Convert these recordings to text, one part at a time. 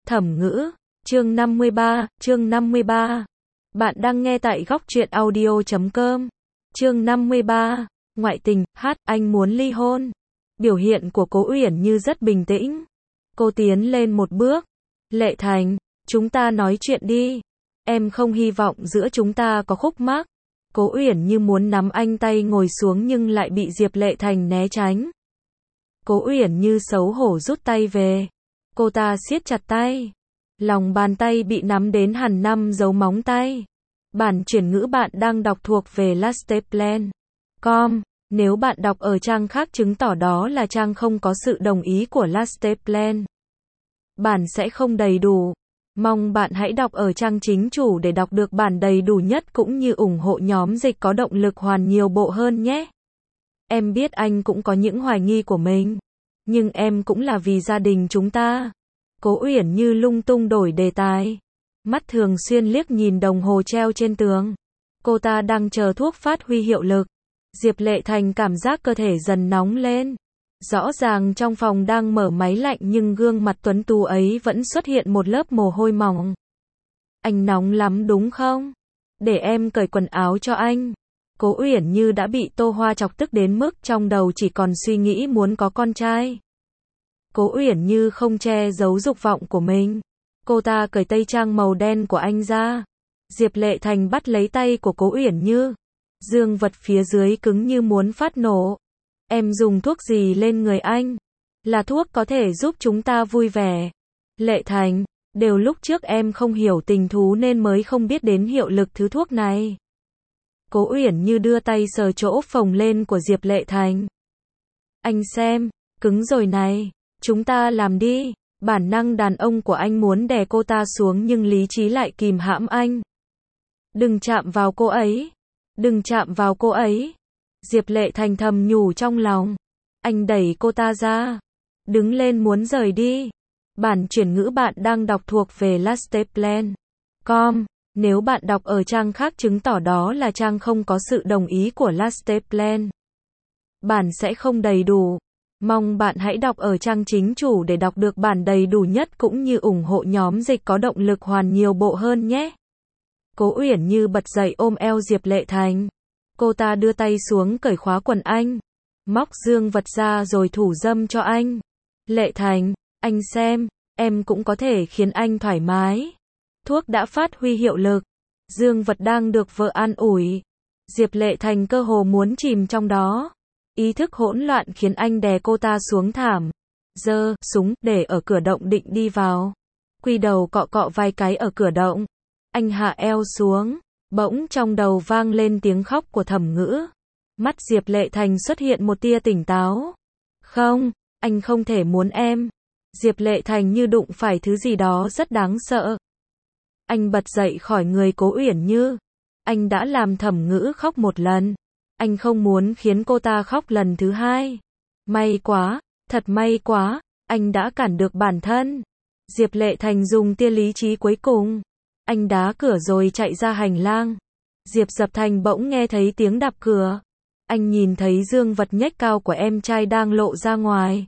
Thẩm ngữ, chương 53. Bạn đang nghe tại góc truyện audio.com. Chương 53. Ngoại tình, anh muốn ly hôn. Biểu hiện của Cố Uyển Như rất bình tĩnh. Cô tiến lên một bước. Lệ Thành, chúng ta nói chuyện đi. Em không hy vọng giữa chúng ta có khúc mắc. Cố Uyển Như muốn nắm anh tay ngồi xuống nhưng lại bị Diệp Lệ Thành né tránh. Cố Uyển Như xấu hổ rút tay về. Cô ta siết chặt tay. Lòng bàn tay bị nắm đến hẳn 5 dấu móng tay. Bản chuyển ngữ bạn đang đọc thuộc về lasteplan.com. Nếu bạn đọc ở trang khác chứng tỏ đó là trang không có sự đồng ý của Lasteplan. Bản sẽ không đầy đủ. Mong bạn hãy đọc ở trang chính chủ để đọc được bản đầy đủ nhất cũng như ủng hộ nhóm dịch có động lực hoàn nhiều bộ hơn nhé. Em biết anh cũng có những hoài nghi của mình. Nhưng em cũng là vì gia đình chúng ta. Cố Uyển Như lung tung đổi đề tài. Mắt thường xuyên liếc nhìn đồng hồ treo trên tường. Cô ta đang chờ thuốc phát huy hiệu lực. Diệp Lệ Thành cảm giác cơ thể dần nóng lên. Rõ ràng trong phòng đang mở máy lạnh nhưng gương mặt tuấn tú ấy vẫn xuất hiện một lớp mồ hôi mỏng. Anh nóng lắm đúng không? Để em cởi quần áo cho anh. Cố Uyển Như đã bị Tô Hoa chọc tức đến mức trong đầu chỉ còn suy nghĩ muốn có con trai. Cố Uyển Như không che giấu dục vọng của mình. Cô ta cởi tây trang màu đen của anh ra. Diệp Lệ Thành bắt lấy tay của Cố Uyển Như. Dương vật phía dưới cứng như muốn phát nổ. Em dùng thuốc gì lên người anh? Là thuốc có thể giúp chúng ta vui vẻ. Lệ Thành, đều lúc trước em không hiểu tình thú nên mới không biết đến hiệu lực thứ thuốc này. Cố Uyển Như đưa tay sờ chỗ phồng lên của Diệp Lệ Thành. Anh xem, cứng rồi này. Chúng ta làm đi. Bản năng đàn ông của anh muốn đè cô ta xuống nhưng lý trí lại kìm hãm anh. Đừng chạm vào cô ấy. Đừng chạm vào cô ấy. Diệp Lệ Thành thầm nhủ trong lòng. Anh đẩy cô ta ra. Đứng lên muốn rời đi. Bản chuyển ngữ bạn đang đọc thuộc về Lasteplan.com. Nếu bạn đọc ở trang khác chứng tỏ đó là trang không có sự đồng ý của Lasteplan. Bản sẽ không đầy đủ. Mong bạn hãy đọc ở trang chính chủ để đọc được bản đầy đủ nhất cũng như ủng hộ nhóm dịch có động lực hoàn nhiều bộ hơn nhé. Cố Uyển Như bật dậy ôm eo Diệp Lệ Thành. Cô ta đưa tay xuống cởi khóa quần anh. Móc dương vật ra rồi thủ dâm cho anh. Lệ Thành, anh xem, em cũng có thể khiến anh thoải mái. Thuốc đã phát huy hiệu lực. Dương vật đang được vợ an ủi. Diệp Lệ Thành cơ hồ muốn chìm trong đó. Ý thức hỗn loạn khiến anh đè cô ta xuống thảm. Giơ súng để ở cửa động định đi vào. Quy đầu cọ cọ vài cái ở cửa động. Anh hạ eo xuống. Bỗng trong đầu vang lên tiếng khóc của Thẩm Ngữ. Mắt Diệp Lệ Thành xuất hiện một tia tỉnh táo. Không, anh không thể muốn em. Diệp Lệ Thành như đụng phải thứ gì đó rất đáng sợ. Anh bật dậy khỏi người Cố Uyển Như. Anh đã làm Thẩm Ngữ khóc một lần. Anh không muốn khiến cô ta khóc lần thứ hai. May quá, thật may quá, anh đã cản được bản thân. Diệp Lệ Thành dùng tia lý trí cuối cùng. Anh đá cửa rồi chạy ra hành lang. Diệp Dập Thành bỗng nghe thấy tiếng đạp cửa. Anh nhìn thấy dương vật nhếch cao của em trai đang lộ ra ngoài.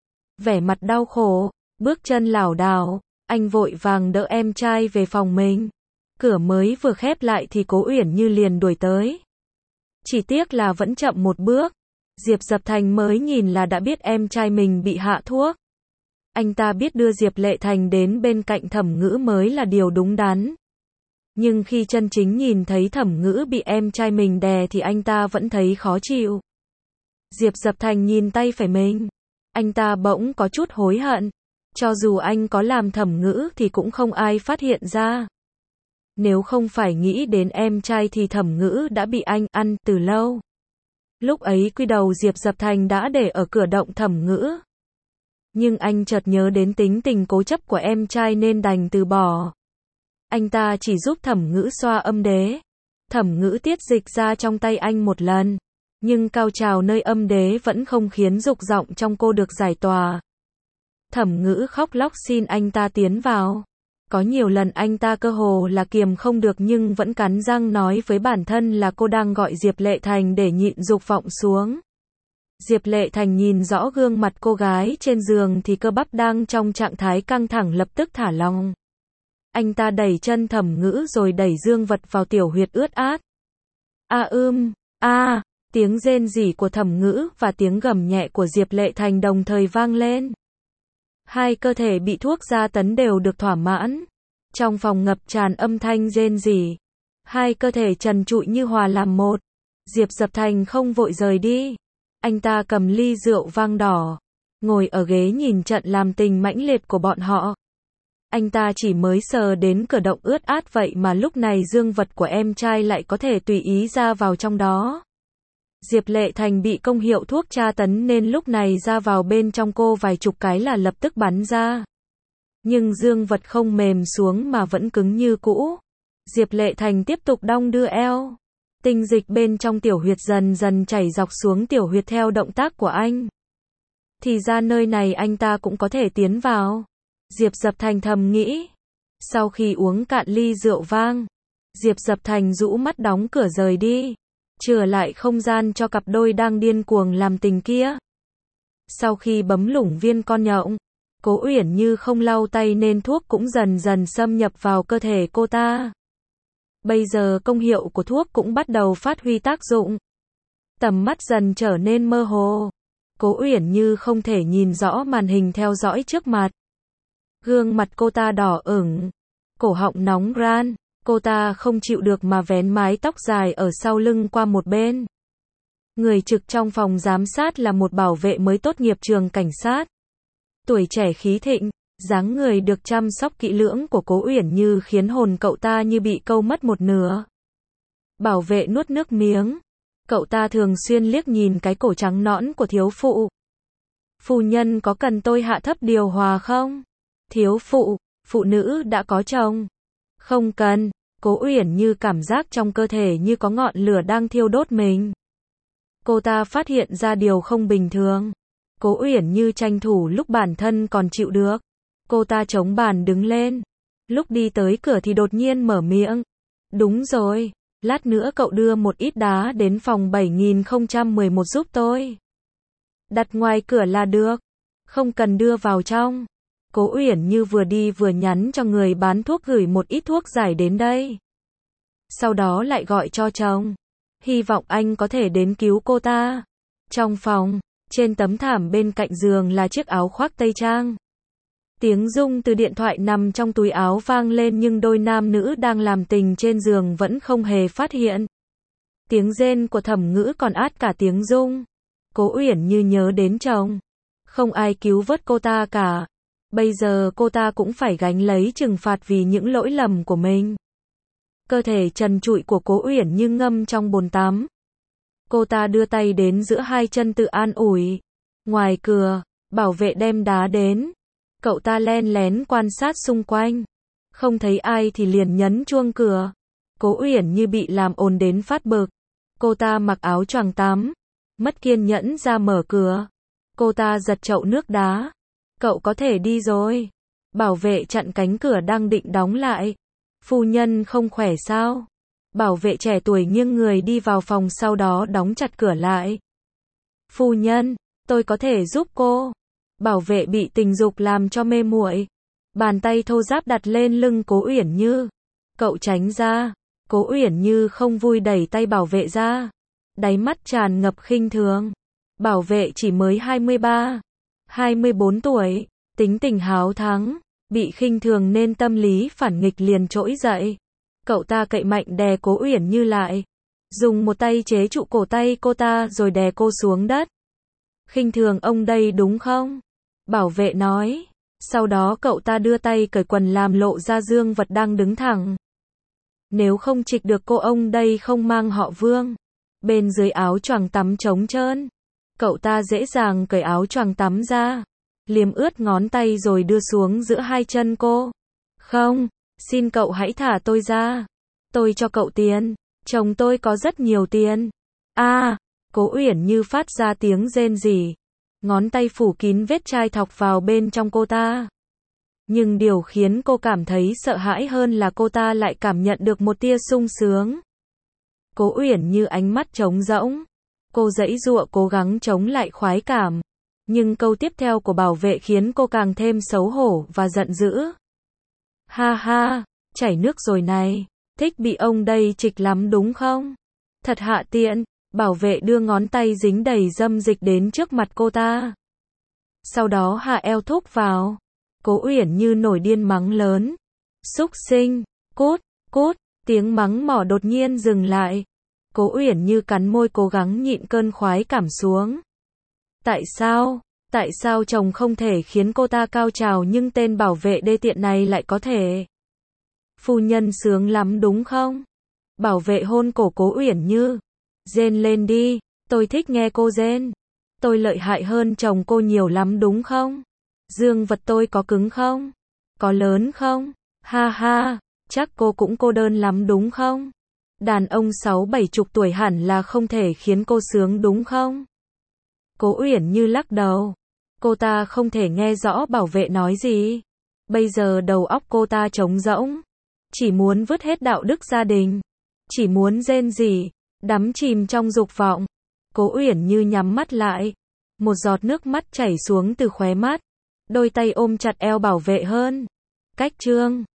Vẻ mặt đau khổ, bước chân lảo đảo, anh vội vàng đỡ em trai về phòng mình. Cửa mới vừa khép lại thì Cố Uyển Như liền đuổi tới. Chỉ tiếc là vẫn chậm một bước. Diệp Dập Thành mới nhìn là đã biết em trai mình bị hạ thuốc. Anh ta biết đưa Diệp Lệ Thành đến bên cạnh Thẩm Ngữ mới là điều đúng đắn. Nhưng khi chân chính nhìn thấy Thẩm Ngữ bị em trai mình đè thì anh ta vẫn thấy khó chịu. Diệp Dập Thành nhìn tay phải mình. Anh ta bỗng có chút hối hận. Cho dù anh có làm Thẩm Ngữ thì cũng không ai phát hiện ra. Nếu không phải nghĩ đến em trai thì Thẩm Ngữ đã bị anh ăn từ lâu. Lúc ấy quy đầu Diệp Dập Thành đã để ở cửa động Thẩm Ngữ. Nhưng anh chợt nhớ đến tính tình cố chấp của em trai nên đành từ bỏ. Anh ta chỉ giúp Thẩm Ngữ xoa âm đế. Thẩm Ngữ tiết dịch ra trong tay anh một lần. Nhưng cao trào nơi âm đế vẫn không khiến dục vọng trong cô được giải tỏa. Thẩm Ngữ khóc lóc xin anh ta tiến vào. Có nhiều lần anh ta cơ hồ là kiềm không được nhưng vẫn cắn răng nói với bản thân là cô đang gọi Diệp Lệ Thành để nhịn dục vọng xuống. Diệp Lệ Thành nhìn rõ gương mặt cô gái trên giường thì cơ bắp đang trong trạng thái căng thẳng lập tức thả lỏng. Anh ta đẩy chân Thẩm Ngữ rồi đẩy dương vật vào tiểu huyệt ướt át. Tiếng rên rỉ của Thẩm Ngữ và tiếng gầm nhẹ của Diệp Lệ Thành đồng thời vang lên. Hai cơ thể bị thuốc gia tấn đều được thỏa mãn. Trong phòng ngập tràn âm thanh rên rỉ. Hai cơ thể trần trụi như hòa làm một. Diệp Dập Thành không vội rời đi. Anh ta cầm ly rượu vang đỏ, ngồi ở ghế nhìn trận làm tình mãnh liệt của bọn họ. Anh ta chỉ mới sờ đến cửa động ướt át vậy mà lúc này dương vật của em trai lại có thể tùy ý ra vào trong đó. Diệp Lệ Thành bị công hiệu thuốc tra tấn nên lúc này ra vào bên trong cô vài chục cái là lập tức bắn ra. Nhưng dương vật không mềm xuống mà vẫn cứng như cũ. Diệp Lệ Thành tiếp tục đong đưa eo. Tinh dịch bên trong tiểu huyệt dần dần chảy dọc xuống tiểu huyệt theo động tác của anh. Thì ra nơi này anh ta cũng có thể tiến vào. Diệp Dập Thành thầm nghĩ. Sau khi uống cạn ly rượu vang, Diệp Dập Thành rũ mắt đóng cửa rời đi. Trở lại không gian cho cặp đôi đang điên cuồng làm tình kia. Sau khi bấm lủng viên con nhộng, Cố Uyển Như không lau tay nên thuốc cũng dần dần xâm nhập vào cơ thể cô ta. Bây giờ công hiệu của thuốc cũng bắt đầu phát huy tác dụng. Tầm mắt dần trở nên mơ hồ. Cố Uyển Như không thể nhìn rõ màn hình theo dõi trước mặt. Gương mặt cô ta đỏ ửng, cổ họng nóng ran, cô ta không chịu được mà vén mái tóc dài ở sau lưng qua một bên. Người trực trong phòng giám sát là một bảo vệ mới tốt nghiệp trường cảnh sát. Tuổi trẻ khí thịnh, dáng người được chăm sóc kỹ lưỡng của Cố Uyển Như khiến hồn cậu ta như bị câu mất một nửa. Bảo vệ nuốt nước miếng. Cậu ta thường xuyên liếc nhìn cái cổ trắng nõn của thiếu phụ. Phu nhân có cần tôi hạ thấp điều hòa không? Thiếu phụ, phụ nữ đã có chồng. Không cần. Cố Uyển Như cảm giác trong cơ thể như có ngọn lửa đang thiêu đốt mình. Cô ta phát hiện ra điều không bình thường. Cố Uyển Như tranh thủ lúc bản thân còn chịu được. Cô ta chống bàn đứng lên. Lúc đi tới cửa thì đột nhiên mở miệng. Đúng rồi, lát nữa cậu đưa một ít đá đến phòng 7011 giúp tôi. Đặt ngoài cửa là được. Không cần đưa vào trong. Cố Uyển Như vừa đi vừa nhắn cho người bán thuốc gửi một ít thuốc giải đến đây. Sau đó lại gọi cho chồng. Hy vọng anh có thể đến cứu cô ta. Trong phòng, trên tấm thảm bên cạnh giường là chiếc áo khoác tây trang. Tiếng rung từ điện thoại nằm trong túi áo vang lên nhưng đôi nam nữ đang làm tình trên giường vẫn không hề phát hiện. Tiếng rên của Thẩm Ngữ còn át cả tiếng rung. Cố Uyển Như nhớ đến chồng. Không ai cứu vớt cô ta cả. Bây giờ cô ta cũng phải gánh lấy trừng phạt vì những lỗi lầm của mình. Cơ thể trần trụi của Cố Uyển Như ngâm trong bồn tắm. Cô ta đưa tay đến giữa hai chân tự an ủi. Ngoài cửa, bảo vệ đem đá đến. Cậu ta len lén quan sát xung quanh. Không thấy ai thì liền nhấn chuông cửa. Cố Uyển Như bị làm ồn đến phát bực. Cô ta mặc áo choàng tắm. Mất kiên nhẫn ra mở cửa. Cô ta giật chậu nước đá. Cậu có thể đi rồi. Bảo vệ chặn cánh cửa đang định đóng lại. Phu nhân không khỏe sao? Bảo vệ trẻ tuổi nghiêng người đi vào phòng sau đó đóng chặt cửa lại. Phu nhân, tôi có thể giúp cô. Bảo vệ bị tình dục làm cho mê muội. Bàn tay thô ráp đặt lên lưng Cố Uyển Như. Cậu tránh ra. Cố Uyển Như không vui đẩy tay bảo vệ ra. Đáy mắt tràn ngập khinh thường. Bảo vệ chỉ mới 23, 24 tuổi, tính tình háo thắng, bị khinh thường nên tâm lý phản nghịch liền trỗi dậy. Cậu ta cậy mạnh đè Cố Uyển Như lại, dùng một tay chế trụ cổ tay cô ta rồi đè cô xuống đất. Khinh thường ông đây đúng không? Bảo vệ nói. Sau đó cậu ta đưa tay cởi quần làm lộ ra dương vật đang đứng thẳng. Nếu không trịch được cô ông đây không mang họ Vương. Bên dưới áo choàng tắm trống trơn. Cậu ta dễ dàng cởi áo choàng tắm ra. Liếm ướt ngón tay rồi đưa xuống giữa hai chân cô. Không, xin cậu hãy thả tôi ra. Tôi cho cậu tiền. Chồng tôi có rất nhiều tiền. Cố Uyển Như phát ra tiếng rên rỉ. Ngón tay phủ kín vết chai thọc vào bên trong cô ta. Nhưng điều khiến cô cảm thấy sợ hãi hơn là cô ta lại cảm nhận được một tia sung sướng. Cố Uyển Như ánh mắt trống rỗng. Cô giãy giụa cố gắng chống lại khoái cảm. Nhưng câu tiếp theo của bảo vệ khiến cô càng thêm xấu hổ và giận dữ. Ha ha, chảy nước rồi này. Thích bị ông đây trịch lắm đúng không? Thật hạ tiện. Bảo vệ đưa ngón tay dính đầy dâm dịch đến trước mặt cô ta. Sau đó hạ eo thúc vào. Cố Uyển Như nổi điên mắng lớn. Xúc sinh, cút, cút, tiếng mắng mỏ đột nhiên dừng lại. Cố Uyển Như cắn môi cố gắng nhịn cơn khoái cảm xuống. Tại sao chồng không thể khiến cô ta cao trào nhưng tên bảo vệ đê tiện này lại có thể? Phu nhân sướng lắm đúng không? Bảo vệ hôn cổ Cố Uyển Như. Rên lên đi, tôi thích nghe cô rên. Tôi lợi hại hơn chồng cô nhiều lắm đúng không? Dương vật tôi có cứng không? Có lớn không? Ha ha, chắc cô cũng cô đơn lắm đúng không? Đàn ông 60-70 tuổi hẳn là không thể khiến cô sướng đúng không? Cố Uyển Như lắc đầu. Cô ta không thể nghe rõ bảo vệ nói gì. Bây giờ đầu óc cô ta trống rỗng. Chỉ muốn vứt hết đạo đức gia đình. Chỉ muốn rên rỉ, đắm chìm trong dục vọng. Cố Uyển Như nhắm mắt lại. Một giọt nước mắt chảy xuống từ khóe mắt. Đôi tay ôm chặt eo bảo vệ hơn. Cách chương